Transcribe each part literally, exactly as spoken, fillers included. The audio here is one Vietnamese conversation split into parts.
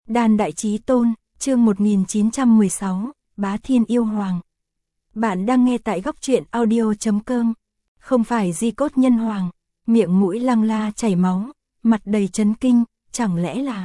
Đan Đại Chí Tôn, chương một nghìn chín trăm mười sáu, Bá Thiên Yêu Hoàng. Bạn đang nghe tại góc truyện audio chấm com. Không phải di cốt nhân hoàng, miệng mũi Lăng La chảy máu, mặt đầy chấn kinh, chẳng lẽ là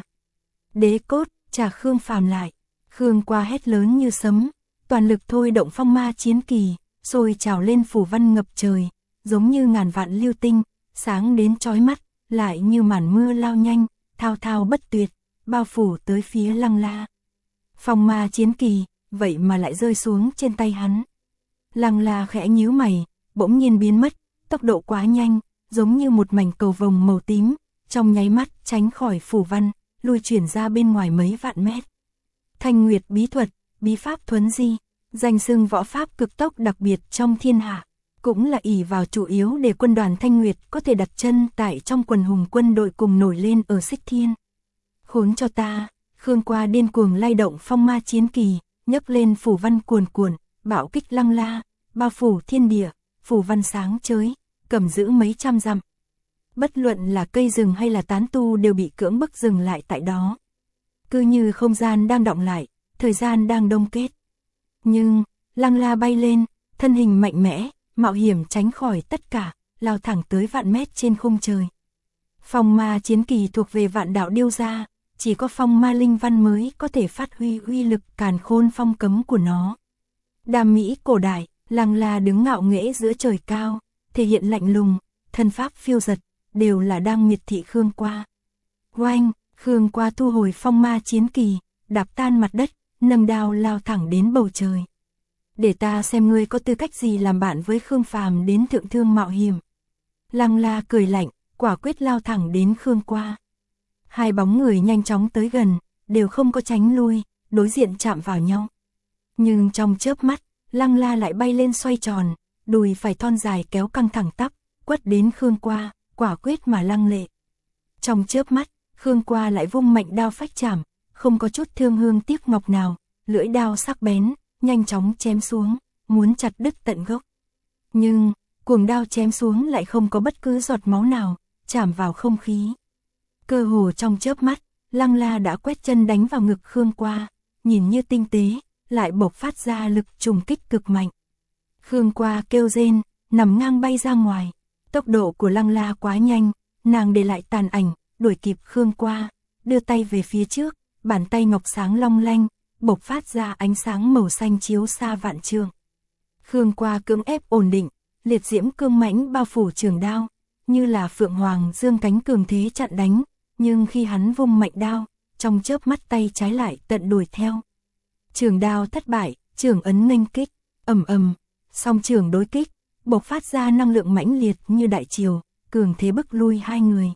đế cốt, trả Khương Phàm lại. Khương Qua hét lớn như sấm, toàn lực thôi động phong ma chiến kỳ, sôi trào lên phủ văn ngập trời, giống như ngàn vạn lưu tinh, sáng đến chói mắt, lại như màn mưa lao nhanh, thao thao bất tuyệt, bao phủ tới phía Lăng La. Phong ma chiến kỳ, vậy mà lại rơi xuống trên tay hắn. Lăng La khẽ nhíu mày, bỗng nhiên biến mất, tốc độ quá nhanh, giống như một mảnh cầu vồng màu tím, trong nháy mắt tránh khỏi phủ văn, lui chuyển ra bên ngoài mấy vạn mét. Thanh Nguyệt bí thuật, bí pháp thuấn di, danh xưng võ pháp cực tốc đặc biệt trong thiên hạ, cũng là ỷ vào chủ yếu để quân đoàn Thanh Nguyệt có thể đặt chân tại trong quần hùng quân đội cùng nổi lên ở Xích Thiên. Khốn cho ta, Khương Qua điên cuồng lay động phong ma chiến kỳ, nhấc lên phủ văn cuồn cuộn, bạo kích Lăng La, bao phủ thiên địa, phủ văn sáng chói, cầm giữ mấy trăm dặm. Bất luận là cây rừng hay là tán tu đều bị cưỡng bức dừng lại tại đó. Cứ như không gian đang đọng lại, thời gian đang đông kết. Nhưng, Lăng La bay lên, thân hình mạnh mẽ, mạo hiểm tránh khỏi tất cả, lao thẳng tới vạn mét trên khung trời. Phong ma chiến kỳ thuộc về Vạn Đạo Điêu gia, chỉ có phong ma linh văn mới có thể phát huy uy lực càn khôn phong cấm của nó. Đàm mỹ cổ đại, Lăng La đứng ngạo nghễ giữa trời cao, thể hiện lạnh lùng, thân pháp phiêu giật, đều là đang miệt thị Khương Qua. Oanh, Khương Qua thu hồi phong ma chiến kỳ, đạp tan mặt đất, nâng đao lao thẳng đến bầu trời. Để ta xem ngươi có tư cách gì làm bạn với Khương Phàm đến thượng thương mạo hiểm. Lăng La cười lạnh, quả quyết lao thẳng đến Khương Qua. Hai bóng người nhanh chóng tới gần, đều không có tránh lui, đối diện chạm vào nhau. Nhưng trong chớp mắt, Lăng La lại bay lên xoay tròn, đùi phải thon dài kéo căng thẳng tắp, quất đến Khương Qua, quả quyết mà lăng lệ. Trong chớp mắt, Khương Qua lại vung mạnh đao phách chảm, không có chút thương hương tiếc ngọc nào, lưỡi đao sắc bén, nhanh chóng chém xuống, muốn chặt đứt tận gốc. Nhưng, cuồng đao chém xuống lại không có bất cứ giọt máu nào, chạm vào không khí. Cơ hồ trong chớp mắt, Lăng La đã quét chân đánh vào ngực Khương Qua, nhìn như tinh tế, lại bộc phát ra lực trùng kích cực mạnh. Khương Qua kêu rên, nằm ngang bay ra ngoài. Tốc độ của Lăng La quá nhanh, nàng để lại tàn ảnh, đuổi kịp Khương Qua, đưa tay về phía trước, bàn tay ngọc sáng long lanh, bộc phát ra ánh sáng màu xanh chiếu xa vạn trượng. Khương Qua cưỡng ép ổn định, liệt diễm cương mãnh bao phủ trường đao, như là phượng hoàng dương cánh cường thế chặn đánh, nhưng khi hắn vung mạnh đao, trong chớp mắt tay trái lại tận đuổi theo. Trường đao thất bại, trường ấn nghênh kích, ầm ầm, song trường đối kích, bộc phát ra năng lượng mãnh liệt như đại triều, cường thế bức lui hai người.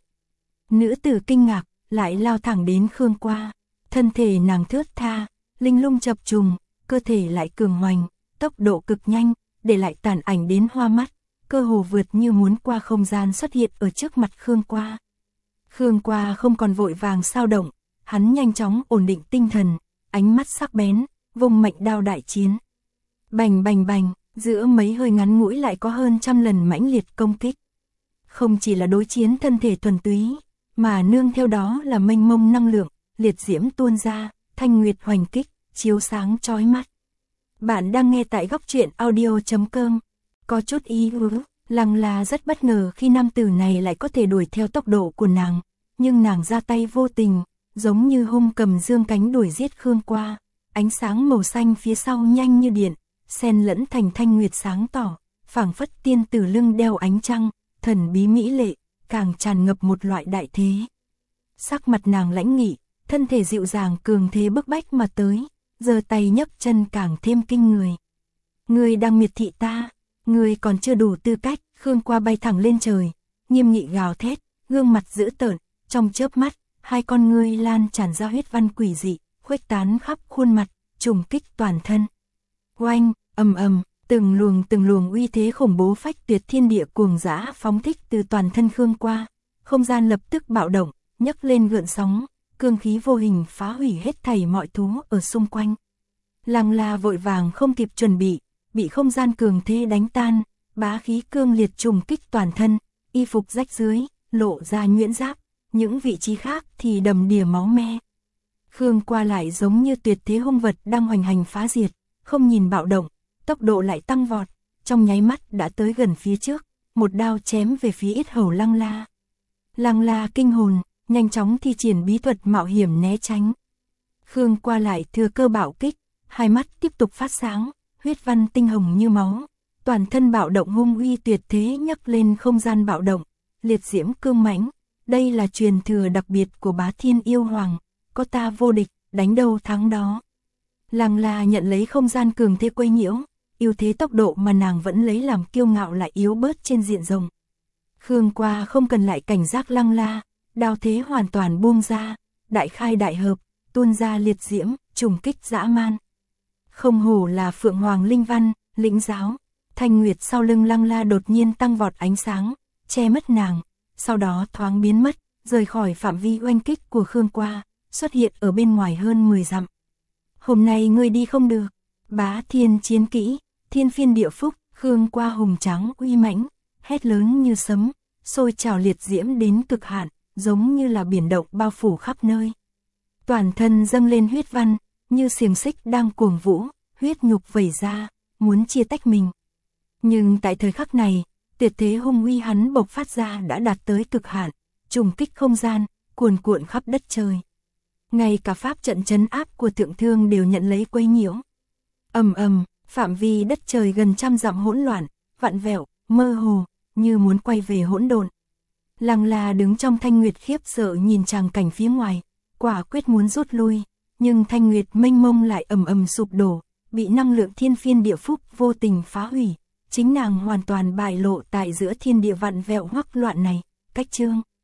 Nữ tử kinh ngạc, lại lao thẳng đến Khương Qua, thân thể nàng thướt tha, linh lung chập trùng, cơ thể lại cường hoành, tốc độ cực nhanh, để lại tàn ảnh đến hoa mắt, cơ hồ vượt như muốn qua không gian xuất hiện ở trước mặt Khương Qua. Khương Qua không còn vội vàng sao động, hắn nhanh chóng ổn định tinh thần, ánh mắt sắc bén, vùng mạnh đao đại chiến. Bành bành bành, giữa mấy hơi ngắn ngủi lại có hơn trăm lần mãnh liệt công kích. Không chỉ là đối chiến thân thể thuần túy, mà nương theo đó là mênh mông năng lượng, liệt diễm tuôn ra, thanh nguyệt hoành kích, chiếu sáng chói mắt. Bạn đang nghe tại góc truyện audio chấm com. Có chút ý ứ, Lăng La rất bất ngờ khi nam tử này lại có thể đuổi theo tốc độ của nàng, nhưng nàng ra tay vô tình, giống như hung cầm dương cánh đuổi giết Khương Qua, ánh sáng màu xanh phía sau nhanh như điện, xen lẫn thành thanh nguyệt sáng tỏ, phảng phất tiên tử lưng đeo ánh trăng, thần bí mỹ lệ, càng tràn ngập một loại đại thế. Sắc mặt nàng lãnh nghị, thân thể dịu dàng cường thế bức bách mà tới, giơ tay nhấc chân càng thêm kinh người. Ngươi đang miệt thị ta, ngươi còn chưa đủ tư cách. Khương Qua bay thẳng lên trời, nghiêm nghị gào thét, gương mặt dữ tợn, trong chớp mắt, hai con ngươi lan tràn ra huyết văn quỷ dị, khuếch tán khắp khuôn mặt, trùng kích toàn thân. Oanh, ầm ầm, từng luồng từng luồng uy thế khủng bố phách tuyệt thiên địa cuồng dã phóng thích từ toàn thân Khương Qua, không gian lập tức bạo động, nhấc lên gợn sóng, cương khí vô hình phá hủy hết thảy mọi thú ở xung quanh. Lăng La vội vàng không kịp chuẩn bị, bị không gian cường thế đánh tan, bá khí cương liệt trùng kích toàn thân, y phục rách dưới, lộ ra nhuyễn giáp, những vị trí khác thì đầm đìa máu me. Khương Qua lại giống như tuyệt thế hung vật đang hoành hành phá diệt, không nhìn bạo động, tốc độ lại tăng vọt, trong nháy mắt đã tới gần phía trước, một đao chém về phía yết hầu Lăng La. Lăng La kinh hồn, nhanh chóng thi triển bí thuật mạo hiểm né tránh. Khương Qua lại thừa cơ bạo kích, hai mắt tiếp tục phát sáng, huyết văn tinh hồng như máu, toàn thân bạo động hung uy tuyệt thế nhấc lên không gian bạo động, liệt diễm cương mãnh, đây là truyền thừa đặc biệt của Bá Thiên Yêu Hoàng, có ta vô địch, đánh đâu thắng đó. Lăng La nhận lấy không gian cường thế quấy nhiễu, ưu thế tốc độ mà nàng vẫn lấy làm kiêu ngạo lại yếu bớt trên diện rộng. Khương Qua không cần lại cảnh giác Lăng La, đao thế hoàn toàn buông ra, đại khai đại hợp, tuôn ra liệt diễm, trùng kích dã man. Không hổ là Phượng Hoàng Linh Văn, lĩnh giáo, thanh nguyệt sau lưng Lăng La đột nhiên tăng vọt ánh sáng, che mất nàng, sau đó thoáng biến mất, rời khỏi phạm vi oanh kích của Khương Qua, xuất hiện ở bên ngoài hơn mười dặm. Hôm nay ngươi đi không được, Bá Thiên chiến kỹ, Thiên Phiên Địa Phúc, Khương Qua hùng tráng uy mãnh, hét lớn như sấm, sôi trào liệt diễm đến cực hạn, giống như là biển động bao phủ khắp nơi. Toàn thân dâng lên huyết văn, như xiềng xích đang cuồng vũ, huyết nhục vẩy ra, muốn chia tách mình. Nhưng tại thời khắc này, tuyệt thế hung uy hắn bộc phát ra đã đạt tới cực hạn, trùng kích không gian, cuồn cuộn khắp đất trời. Ngay cả pháp trận trấn áp của Thượng Thương đều nhận lấy quấy nhiễu. Ầm ầm, phạm vi đất trời gần trăm dặm hỗn loạn, vặn vẹo, mơ hồ, như muốn quay về hỗn độn. Lăng La đứng trong thanh nguyệt khiếp sợ nhìn tràng cảnh phía ngoài, quả quyết muốn rút lui, nhưng thanh nguyệt mênh mông lại ầm ầm sụp đổ, bị năng lượng Thiên Phiên Địa Phúc vô tình phá hủy, chính nàng hoàn toàn bại lộ tại giữa thiên địa vặn vẹo hoắc loạn này, cách chương.